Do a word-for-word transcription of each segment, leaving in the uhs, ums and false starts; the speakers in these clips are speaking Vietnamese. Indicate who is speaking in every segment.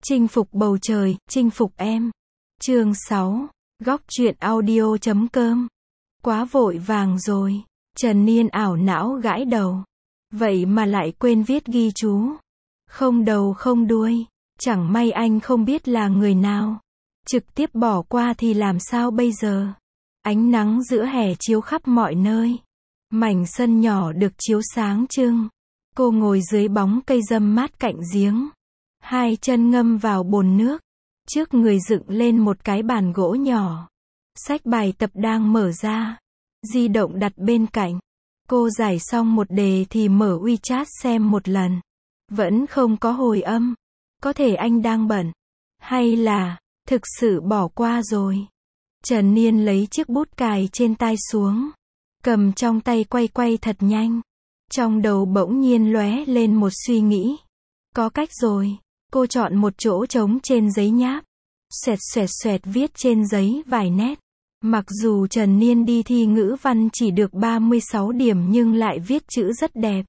Speaker 1: Chinh phục bầu trời, chinh phục em. Chương sáu. Góc truyện audio chấm com. Quá vội vàng rồi. Trần Niên ảo não gãi đầu. Vậy mà lại quên viết ghi chú. Không đầu không đuôi. Chẳng may anh không biết là người nào. Trực tiếp bỏ qua thì làm sao bây giờ? Ánh nắng giữa hè chiếu khắp mọi nơi. Mảnh sân nhỏ được chiếu sáng trưng. Cô ngồi dưới bóng cây râm mát cạnh giếng. Hai chân ngâm vào bồn nước. Trước người dựng lên một cái bàn gỗ nhỏ. Sách bài tập đang mở ra. Di động đặt bên cạnh. Cô giải xong một đề thì mở WeChat xem một lần. Vẫn không có hồi âm. Có thể anh đang bận. Hay là, thực sự bỏ qua rồi. Trần Niên lấy chiếc bút cài trên tay xuống. Cầm trong tay quay quay thật nhanh. Trong đầu bỗng nhiên lóe lên một suy nghĩ. Có cách rồi. Cô chọn một chỗ trống trên giấy nháp. Xoẹt xoẹt xoẹt viết trên giấy vài nét. Mặc dù Trần Niên đi thi ngữ văn chỉ được ba mươi sáu điểm nhưng lại viết chữ rất đẹp.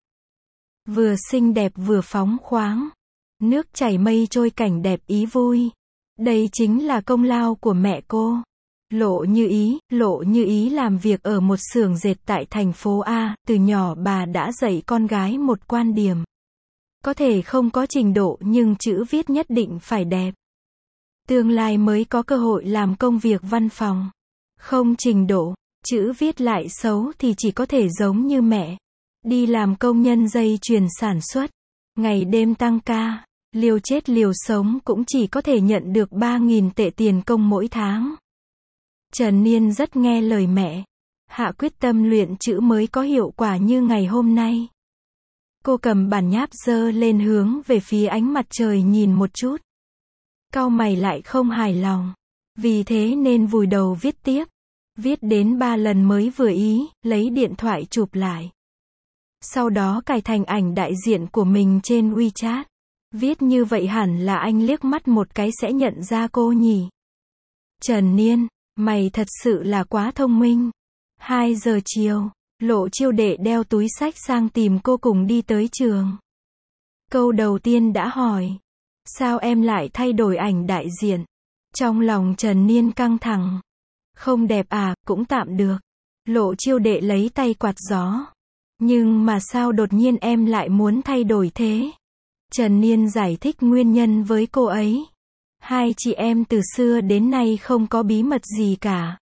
Speaker 1: Vừa xinh đẹp vừa phóng khoáng. Nước chảy mây trôi cảnh đẹp ý vui. Đây chính là công lao của mẹ cô. Lộ Như Ý, Lộ Như Ý làm việc ở một xưởng dệt tại thành phố A, từ nhỏ bà đã dạy con gái một quan điểm. Có thể không có trình độ nhưng chữ viết nhất định phải đẹp. Tương lai mới có cơ hội làm công việc văn phòng. Không trình độ, chữ viết lại xấu thì chỉ có thể giống như mẹ. Đi làm công nhân dây chuyền sản xuất. Ngày đêm tăng ca, liều chết liều sống cũng chỉ có thể nhận được ba nghìn tệ tiền công mỗi tháng. Trần Niên rất nghe lời mẹ. Hạ quyết tâm luyện chữ mới có hiệu quả như ngày hôm nay. Cô cầm bản nháp giơ lên hướng về phía ánh mặt trời nhìn một chút. Cau mày lại không hài lòng. Vì thế nên vùi đầu viết tiếp. Viết đến ba lần mới vừa ý, lấy điện thoại chụp lại. Sau đó cài thành ảnh đại diện của mình trên WeChat. Viết như vậy hẳn là anh liếc mắt một cái sẽ nhận ra cô nhỉ. Trần Niên, mày thật sự là quá thông minh. Hai giờ chiều, Lộ Chiêu Đệ đeo túi xách sang tìm cô cùng đi tới trường. Câu đầu tiên đã hỏi. Sao em lại thay đổi ảnh đại diện? Trong lòng Trần Niên căng thẳng. Không đẹp à, cũng tạm được. Lộ Chiêu Đệ lấy tay quạt gió. Nhưng mà sao đột nhiên em lại muốn thay đổi thế? Trần Niên giải thích nguyên nhân với cô ấy. Hai chị em từ xưa đến nay không có bí mật gì cả.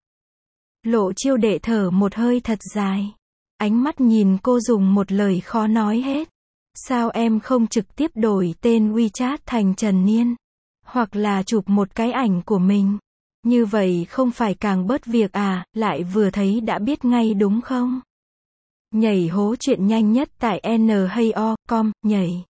Speaker 1: Lộ Chiêu Đệ thở một hơi thật dài. Ánh mắt nhìn cô dùng một lời khó nói hết. Sao em không trực tiếp đổi tên WeChat thành Trần Niên? Hoặc là chụp một cái ảnh của mình. Như vậy không phải càng bớt việc à, lại vừa thấy đã biết ngay đúng không? Nhảy hố chuyện nhanh nhất tại N H A O chấm com, nhảy.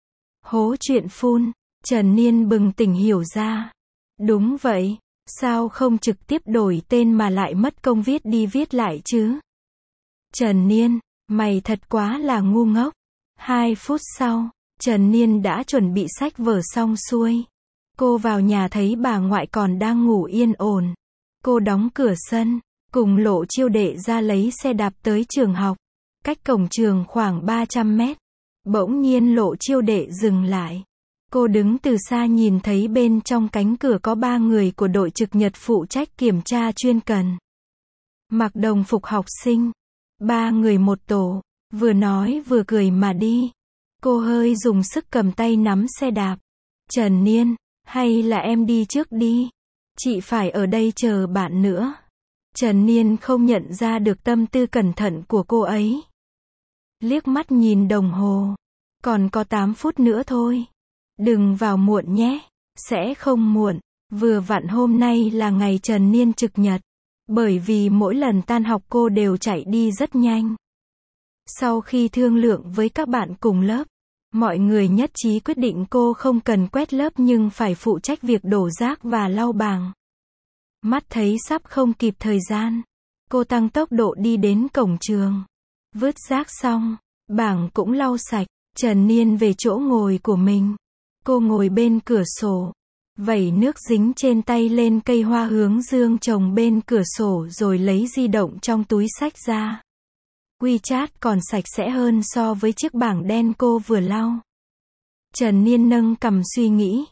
Speaker 1: Hố chuyện full. Trần Niên bừng tỉnh hiểu ra. Đúng vậy. Sao không trực tiếp đổi tên mà lại mất công viết đi viết lại chứ? Trần Niên, mày thật quá là ngu ngốc. Hai phút sau, Trần Niên đã chuẩn bị sách vở xong xuôi. Cô vào nhà thấy bà ngoại còn đang ngủ yên ổn. Cô đóng cửa sân, cùng Lộ Chiêu Đệ ra lấy xe đạp tới trường học. Cách cổng trường khoảng ba trăm mét. Bỗng nhiên Lộ Chiêu Đệ dừng lại. Cô đứng từ xa nhìn thấy bên trong cánh cửa có ba người của đội trực nhật phụ trách kiểm tra chuyên cần. Mặc đồng phục học sinh. Ba người một tổ. Vừa nói vừa cười mà đi. Cô hơi dùng sức cầm tay nắm xe đạp. Trần Niên, hay là em đi trước đi. Chị phải ở đây chờ bạn nữa. Trần Niên không nhận ra được tâm tư cẩn thận của cô ấy. Liếc mắt nhìn đồng hồ. Còn có tám phút nữa thôi. Đừng vào muộn nhé. Sẽ không muộn. Vừa vặn hôm nay là ngày Trần Niên trực nhật. Bởi vì mỗi lần tan học cô đều chạy đi rất nhanh. Sau khi thương lượng với các bạn cùng lớp, mọi người nhất trí quyết định cô không cần quét lớp nhưng phải phụ trách việc đổ rác và lau bảng. Mắt thấy sắp không kịp thời gian, cô tăng tốc độ đi đến cổng trường. Vứt rác xong, bảng cũng lau sạch, Trần Niên về chỗ ngồi của mình. Cô ngồi bên cửa sổ, vẩy nước dính trên tay lên cây hoa hướng dương trồng bên cửa sổ rồi lấy di động trong túi xách ra. WeChat còn sạch sẽ hơn so với chiếc bảng đen cô vừa lau. Trần Niên nâng cằm suy nghĩ.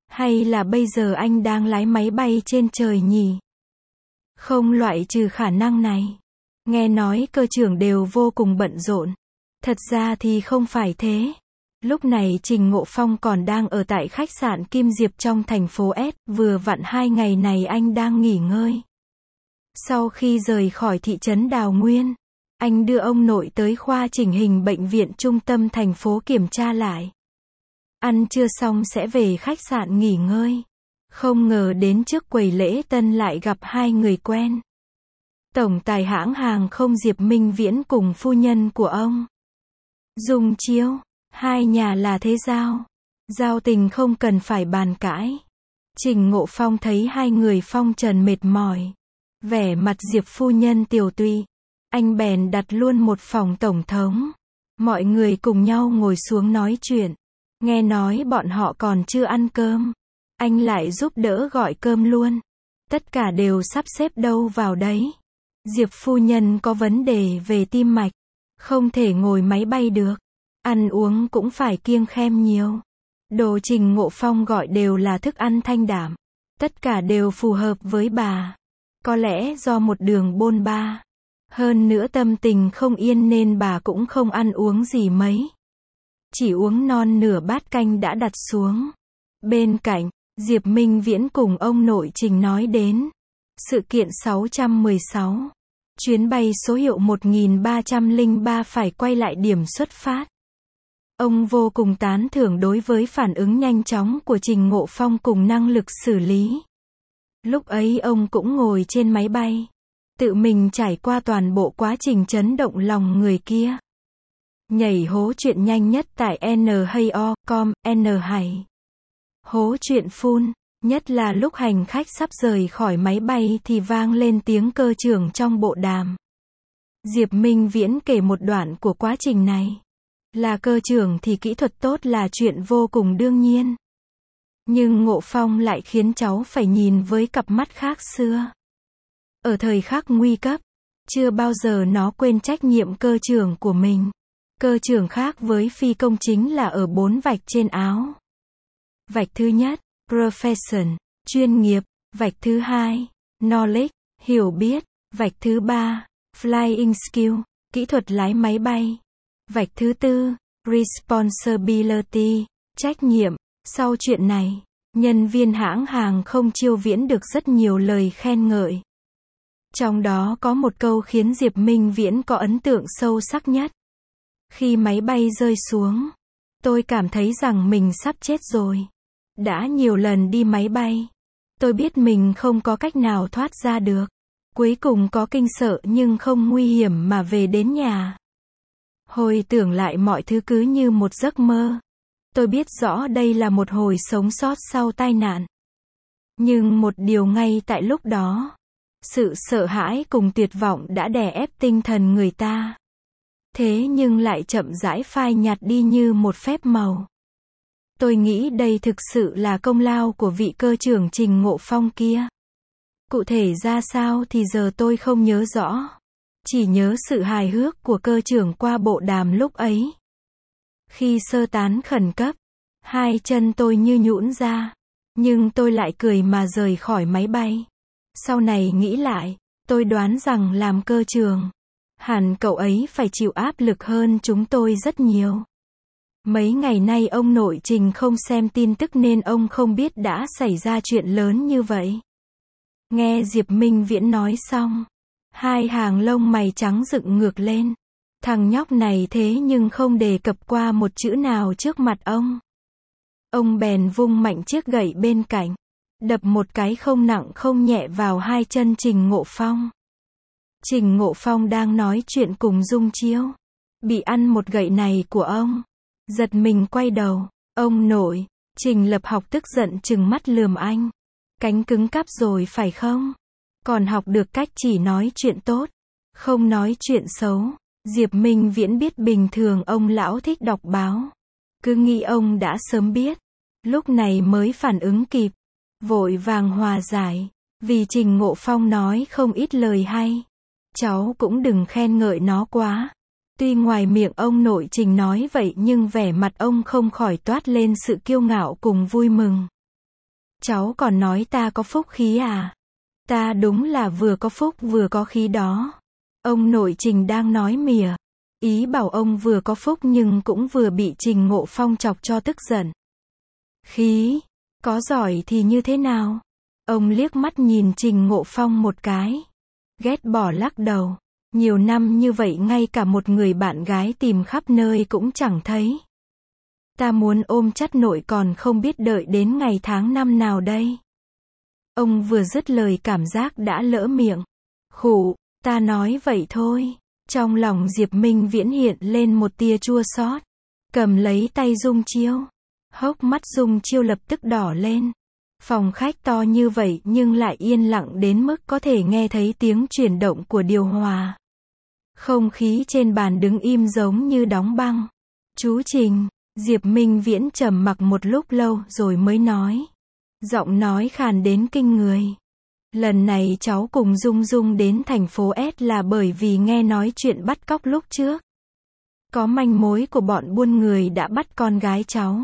Speaker 1: Hay là bây giờ anh đang lái máy bay trên trời nhỉ? Không loại trừ khả năng này. Nghe nói cơ trưởng đều vô cùng bận rộn. Thật ra thì không phải thế. Lúc này Trình Ngộ Phong còn đang ở tại khách sạn Kim Diệp trong thành phố S, vừa vặn hai ngày này anh đang nghỉ ngơi. Sau khi rời khỏi thị trấn Đào Nguyên, anh đưa ông nội tới khoa chỉnh hình bệnh viện trung tâm thành phố kiểm tra lại. Ăn trưa xong sẽ về khách sạn nghỉ ngơi. Không ngờ đến trước quầy lễ tân lại gặp hai người quen. Tổng tài hãng hàng không Diệp Minh Viễn cùng phu nhân của ông, Dung Chiêu. Hai nhà là thế giao. Giao tình không cần phải bàn cãi. Trình Ngộ Phong thấy hai người phong trần mệt mỏi, vẻ mặt Diệp phu nhân tiều tụy, anh bèn đặt luôn một phòng tổng thống. Mọi người cùng nhau ngồi xuống nói chuyện. Nghe nói bọn họ còn chưa ăn cơm, anh lại giúp đỡ gọi cơm luôn. Tất cả đều sắp xếp đâu vào đấy. Diệp phu nhân có vấn đề về tim mạch, không thể ngồi máy bay được. Ăn uống cũng phải kiêng khem nhiều. Đồ Trình Ngộ Phong gọi đều là thức ăn thanh đạm. Tất cả đều phù hợp với bà. Có lẽ do một đường bôn ba. Hơn nữa tâm tình không yên nên bà cũng không ăn uống gì mấy. Chỉ uống non nửa bát canh đã đặt xuống. Bên cạnh, Diệp Minh Viễn cùng ông nội Trình nói đến sự kiện sáu trăm mười sáu. Chuyến bay số hiệu một nghìn ba trăm lẻ ba phải quay lại điểm xuất phát. Ông vô cùng tán thưởng đối với phản ứng nhanh chóng của Trình Ngộ Phong cùng năng lực xử lý. Lúc ấy ông cũng ngồi trên máy bay, tự mình trải qua toàn bộ quá trình chấn động lòng người kia. Nhảy hố chuyện nhanh nhất tại N hay O com, N hay. Hố chuyện phun, nhất là lúc hành khách sắp rời khỏi máy bay thì vang lên tiếng cơ trưởng trong bộ đàm. Diệp Minh Viễn kể một đoạn của quá trình này. Là cơ trưởng thì kỹ thuật tốt là chuyện vô cùng đương nhiên. Nhưng Ngộ Phong lại khiến cháu phải nhìn với cặp mắt khác xưa. Ở thời khắc nguy cấp, chưa bao giờ nó quên trách nhiệm cơ trưởng của mình. Cơ trưởng khác với phi công chính là ở bốn vạch trên áo. Vạch thứ nhất, profession, chuyên nghiệp. Vạch thứ hai, knowledge, hiểu biết. Vạch thứ ba, flying skill, kỹ thuật lái máy bay. Vạch thứ tư, responsibility, trách nhiệm. Sau chuyện này, nhân viên hãng hàng không Chiêu Viễn được rất nhiều lời khen ngợi. Trong đó có một câu khiến Diệp Minh Viễn có ấn tượng sâu sắc nhất. Khi máy bay rơi xuống, tôi cảm thấy rằng mình sắp chết rồi. Đã nhiều lần đi máy bay, tôi biết mình không có cách nào thoát ra được. Cuối cùng có kinh sợ nhưng không nguy hiểm mà về đến nhà. Hồi tưởng lại mọi thứ cứ như một giấc mơ. Tôi biết rõ đây là một hồi sống sót sau tai nạn. Nhưng một điều ngay tại lúc đó, sự sợ hãi cùng tuyệt vọng đã đè ép tinh thần người ta. Thế nhưng lại chậm rãi phai nhạt đi như một phép màu. Tôi nghĩ đây thực sự là công lao của vị cơ trưởng Trình Ngộ Phong kia. Cụ thể ra sao thì giờ tôi không nhớ rõ. Chỉ nhớ sự hài hước của cơ trưởng qua bộ đàm lúc ấy. Khi sơ tán khẩn cấp, hai chân tôi như nhũn ra. Nhưng tôi lại cười mà rời khỏi máy bay. Sau này nghĩ lại, tôi đoán rằng làm cơ trưởng, hẳn cậu ấy phải chịu áp lực hơn chúng tôi rất nhiều. Mấy ngày nay ông nội Trình không xem tin tức nên ông không biết đã xảy ra chuyện lớn như vậy. Nghe Diệp Minh Viễn nói xong, hai hàng lông mày trắng dựng ngược lên. Thằng nhóc này thế nhưng không đề cập qua một chữ nào trước mặt ông. Ông bèn vung mạnh chiếc gậy bên cạnh, đập một cái không nặng không nhẹ vào hai chân Trình Ngộ Phong. Trình Ngộ Phong đang nói chuyện cùng Dung Chiêu, bị ăn một gậy này của ông, giật mình quay đầu. Ông nội. Trình Lập Học tức giận trừng mắt lườm anh. Cánh cứng cáp rồi phải không? Còn học được cách chỉ nói chuyện tốt, không nói chuyện xấu. Diệp Minh Viễn biết bình thường ông lão thích đọc báo, cứ nghĩ ông đã sớm biết, lúc này mới phản ứng kịp, vội vàng hòa giải, vì Trình Ngộ Phong nói không ít lời hay. Cháu cũng đừng khen ngợi nó quá. Tuy ngoài miệng ông nội Trình nói vậy nhưng vẻ mặt ông không khỏi toát lên sự kiêu ngạo cùng vui mừng. Cháu còn nói ta có phúc khí à? Ta đúng là vừa có phúc vừa có khí đó. Ông nội Trình đang nói mỉa. Ý bảo ông vừa có phúc nhưng cũng vừa bị Trình Ngộ Phong chọc cho tức giận. Khí? Có giỏi thì như thế nào? Ông liếc mắt nhìn Trình Ngộ Phong một cái. Ghét bỏ lắc đầu. Nhiều năm như vậy ngay cả một người bạn gái tìm khắp nơi cũng chẳng thấy. Ta muốn ôm chắt nội còn không biết đợi đến ngày tháng năm nào đây. Ông vừa dứt lời cảm giác đã lỡ miệng. Khụ, ta nói vậy thôi. Trong lòng Diệp Minh Viễn hiện lên một tia chua xót. Cầm lấy tay Dung Chiêu. Hốc mắt Dung Chiêu lập tức đỏ lên. Phòng khách to như vậy nhưng lại yên lặng đến mức có thể nghe thấy tiếng chuyển động của điều hòa. Không khí trên bàn đứng im giống như đóng băng. Chú Trình, Diệp Minh Viễn trầm mặc một lúc lâu rồi mới nói. Giọng nói khàn đến kinh người. Lần này cháu cùng Dung Dung đến thành phố S là bởi vì nghe nói chuyện bắt cóc lúc trước. Có manh mối của bọn buôn người đã bắt con gái cháu.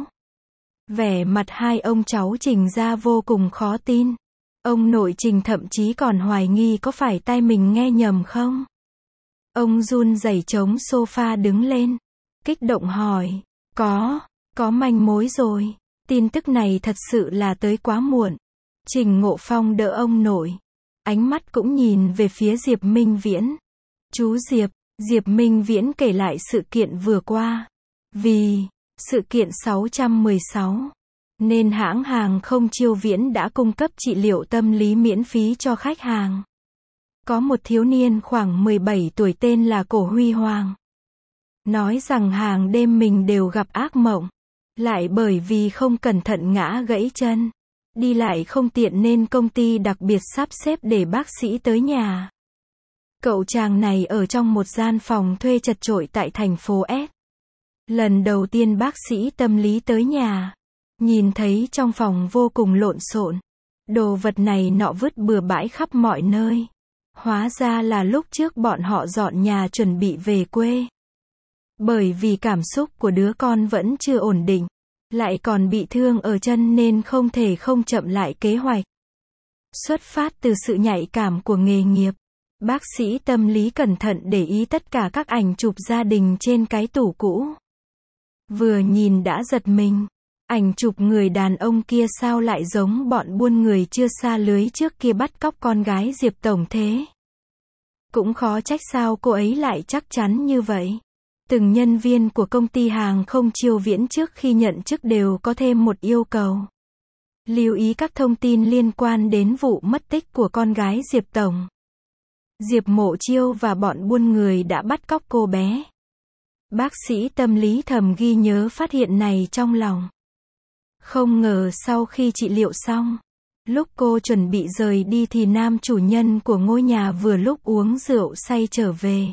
Speaker 1: Vẻ mặt hai ông cháu Trình ra vô cùng khó tin. Ông nội Trình thậm chí còn hoài nghi có phải tai mình nghe nhầm không. Ông run rẩy chống sofa đứng lên. Kích động hỏi. Có, có manh mối rồi. Tin tức này thật sự là tới quá muộn. Trình Ngộ Phong đỡ ông nội. Ánh mắt cũng nhìn về phía Diệp Minh Viễn. Chú Diệp, Diệp Minh Viễn kể lại sự kiện vừa qua. Vì sự kiện sáu trăm mười sáu, nên hãng hàng không Chiêu Viễn đã cung cấp trị liệu tâm lý miễn phí cho khách hàng. Có một thiếu niên khoảng mười bảy tuổi tên là Cổ Huy Hoàng. Nói rằng hàng đêm mình đều gặp ác mộng. Lại bởi vì không cẩn thận ngã gãy chân. Đi lại không tiện nên công ty đặc biệt sắp xếp để bác sĩ tới nhà. Cậu chàng này ở trong một gian phòng thuê chật chội tại thành phố S. Lần đầu tiên bác sĩ tâm lý tới nhà. Nhìn thấy trong phòng vô cùng lộn xộn. Đồ vật này nọ vứt bừa bãi khắp mọi nơi. Hóa ra là lúc trước bọn họ dọn nhà chuẩn bị về quê. Bởi vì cảm xúc của đứa con vẫn chưa ổn định. Lại còn bị thương ở chân nên không thể không chậm lại kế hoạch. Xuất phát từ sự nhạy cảm của nghề nghiệp. Bác sĩ tâm lý cẩn thận để ý tất cả các ảnh chụp gia đình trên cái tủ cũ. Vừa nhìn đã giật mình. Ảnh chụp người đàn ông kia sao lại giống bọn buôn người chưa xa lưới trước kia bắt cóc con gái Diệp Tổng thế. Cũng khó trách sao cô ấy lại chắc chắn như vậy. Từng nhân viên của công ty hàng không Chiêu Viễn trước khi nhận chức đều có thêm một yêu cầu. Lưu ý các thông tin liên quan đến vụ mất tích của con gái Diệp Tổng. Diệp Mộ Chiêu và bọn buôn người đã bắt cóc cô bé. Bác sĩ tâm lý thầm ghi nhớ phát hiện này trong lòng. Không ngờ sau khi trị liệu xong, lúc cô chuẩn bị rời đi thì nam chủ nhân của ngôi nhà vừa lúc uống rượu say trở về.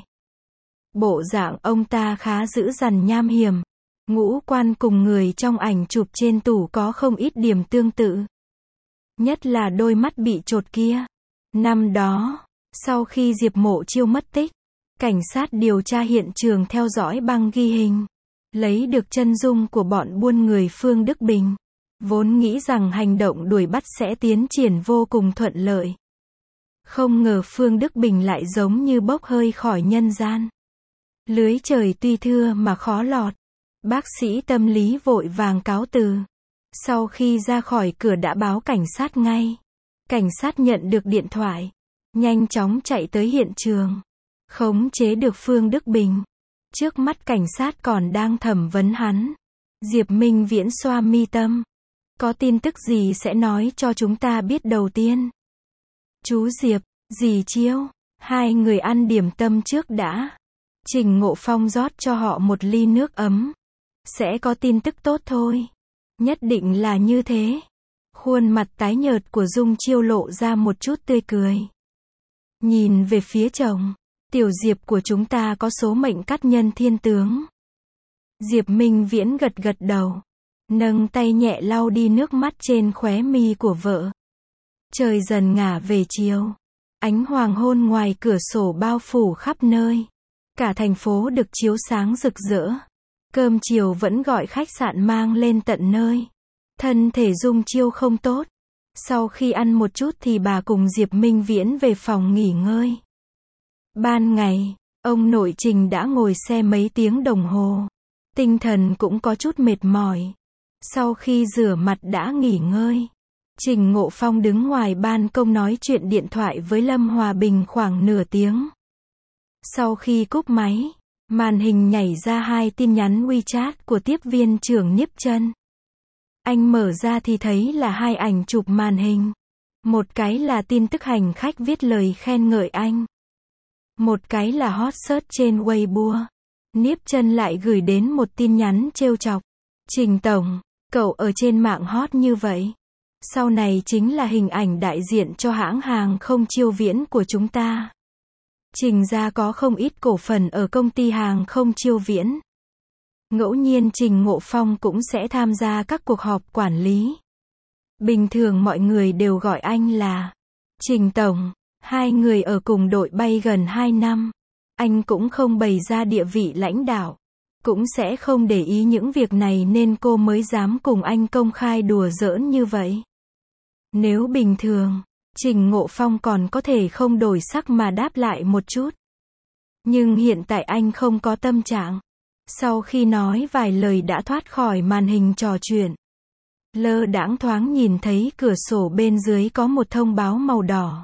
Speaker 1: Bộ dạng ông ta khá dữ dằn nham hiểm. Ngũ quan cùng người trong ảnh chụp trên tủ có không ít điểm tương tự. Nhất là đôi mắt bị chột kia. Năm đó, sau khi Diệp Mộ Chiêu mất tích, cảnh sát điều tra hiện trường theo dõi băng ghi hình. Lấy được chân dung của bọn buôn người Phương Đức Bình. Vốn nghĩ rằng hành động đuổi bắt sẽ tiến triển vô cùng thuận lợi. Không ngờ Phương Đức Bình lại giống như bốc hơi khỏi nhân gian. Lưới trời tuy thưa mà khó lọt. Bác sĩ tâm lý vội vàng cáo từ. Sau khi ra khỏi cửa đã báo cảnh sát ngay. Cảnh sát nhận được điện thoại. Nhanh chóng chạy tới hiện trường. Khống chế được Phương Đức Bình. Trước mắt cảnh sát còn đang thẩm vấn hắn. Diệp Minh Viễn xoa mi tâm. Có tin tức gì sẽ nói cho chúng ta biết đầu tiên. Chú Diệp, dì Chiêu, hai người ăn điểm tâm trước đã. Trình Ngộ Phong rót cho họ một ly nước ấm. Sẽ có tin tức tốt thôi. Nhất định là như thế. Khuôn mặt tái nhợt của Dung Chiêu lộ ra một chút tươi cười. Nhìn về phía chồng. Tiểu Diệp của chúng ta có số mệnh cát nhân thiên tướng. Diệp Minh Viễn gật gật đầu. Nâng tay nhẹ lau đi nước mắt trên khóe mi của vợ. Trời dần ngả về chiều. Ánh hoàng hôn ngoài cửa sổ bao phủ khắp nơi. Cả thành phố được chiếu sáng rực rỡ. Cơm chiều vẫn gọi khách sạn mang lên tận nơi. Thân thể Dung Chiêu không tốt. Sau khi ăn một chút thì bà cùng Diệp Minh Viễn về phòng nghỉ ngơi. Ban ngày, ông nội Trình đã ngồi xe mấy tiếng đồng hồ. Tinh thần cũng có chút mệt mỏi. Sau khi rửa mặt đã nghỉ ngơi, Trình Ngộ Phong đứng ngoài ban công nói chuyện điện thoại với Lâm Hòa Bình khoảng nửa tiếng. Sau khi cúp máy, màn hình nhảy ra hai tin nhắn WeChat của tiếp viên trưởng Nhiếp Chân. Anh mở ra thì thấy là hai ảnh chụp màn hình. Một cái là tin tức hành khách viết lời khen ngợi anh. Một cái là hot search trên Weibo. Nhiếp Chân lại gửi đến một tin nhắn trêu chọc. Trình Tổng, cậu ở trên mạng hot như vậy. Sau này chính là hình ảnh đại diện cho hãng hàng không Chiêu Viễn của chúng ta. Trình gia có không ít cổ phần ở công ty hàng không Chiêu Viễn. Ngẫu nhiên Trình Ngộ Phong cũng sẽ tham gia các cuộc họp quản lý. Bình thường mọi người đều gọi anh là Trình Tổng. Hai người ở cùng đội bay gần hai năm. Anh cũng không bày ra địa vị lãnh đạo. Cũng sẽ không để ý những việc này nên cô mới dám cùng anh công khai đùa giỡn như vậy. Nếu bình thường, Trình Ngộ Phong còn có thể không đổi sắc mà đáp lại một chút. Nhưng hiện tại anh không có tâm trạng. Sau khi nói vài lời đã thoát khỏi màn hình trò chuyện. Lơ đãng thoáng nhìn thấy cửa sổ bên dưới có một thông báo màu đỏ.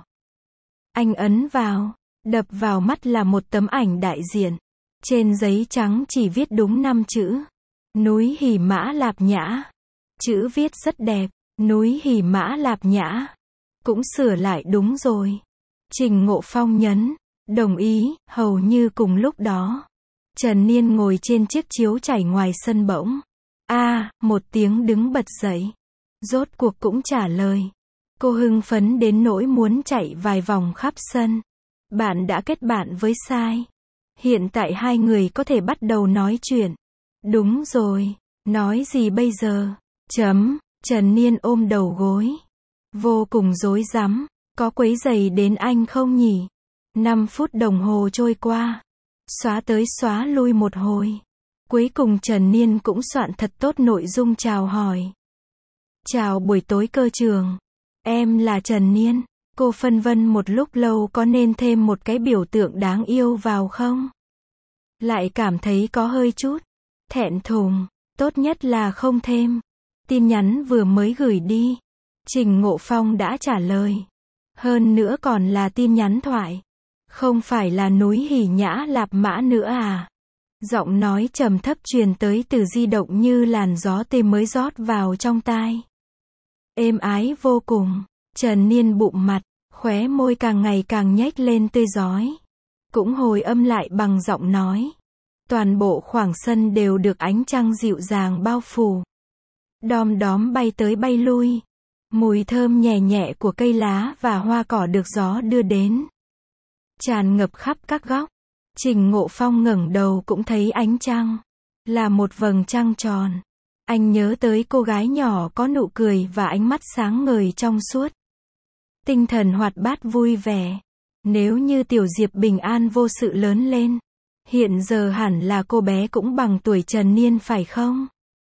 Speaker 1: Anh ấn vào, đập vào mắt là một tấm ảnh đại diện. Trên giấy trắng chỉ viết đúng năm chữ. Núi Hỉ Mã Lạp Nhã. Chữ viết rất đẹp. Núi Hỉ Mã Lạp Nhã. Cũng sửa lại đúng rồi. Trình Ngộ Phong nhấn, đồng ý, hầu như cùng lúc đó. Trần Niên ngồi trên chiếc chiếu chảy ngoài sân bỗng. A, à, một tiếng đứng bật dậy. Rốt cuộc cũng trả lời. Cô hưng phấn đến nỗi muốn chạy vài vòng khắp sân. Bạn đã kết bạn với Sai. Hiện tại hai người có thể bắt đầu nói chuyện. Đúng rồi, nói gì bây giờ? Chấm, Trần Niên ôm đầu gối. Vô cùng rối rắm, có quấy rầy đến anh không nhỉ? Năm phút đồng hồ trôi qua. Xóa tới xóa lui một hồi. Cuối cùng Trần Niên cũng soạn thật tốt nội dung chào hỏi. Chào buổi tối cơ trường. Em là Trần Niên. Cô phân vân một lúc lâu có nên thêm một cái biểu tượng đáng yêu vào không? Lại cảm thấy có hơi chút thẹn thùng. Tốt nhất là không thêm. Tin nhắn vừa mới gửi đi. Trình Ngộ Phong đã trả lời. Hơn nữa còn là tin nhắn thoại. Không phải là núi Hỉ Nhã Lạp Mã nữa à? Giọng nói trầm thấp truyền tới từ di động như làn gió tê mới rót vào trong tai. Êm ái vô cùng. Trần Niên bụm mặt, khóe môi càng ngày càng nhếch lên tươi rói. Cũng hồi âm lại bằng giọng nói. Toàn bộ khoảng sân đều được ánh trăng dịu dàng bao phủ. Đom đóm bay tới bay lui. Mùi thơm nhẹ nhẹ của cây lá và hoa cỏ được gió đưa đến. Tràn ngập khắp các góc. Trình Ngộ Phong ngẩng đầu cũng thấy ánh trăng. Là một vầng trăng tròn. Anh nhớ tới cô gái nhỏ có nụ cười và ánh mắt sáng ngời trong suốt. Tinh thần hoạt bát vui vẻ. Nếu như Tiểu Diệp bình an vô sự lớn lên. Hiện giờ hẳn là cô bé cũng bằng tuổi Trần Niên phải không?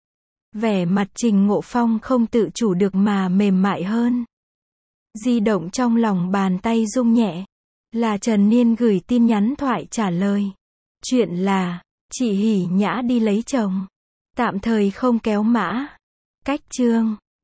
Speaker 1: Vẻ mặt Trình Ngộ Phong không tự chủ được mà mềm mại hơn. Di động trong lòng bàn tay rung nhẹ. Là Trần Niên gửi tin nhắn thoại trả lời. Chuyện là, chị Hỉ Nhã đi lấy chồng. Tạm thời không kéo mã. Cách chương.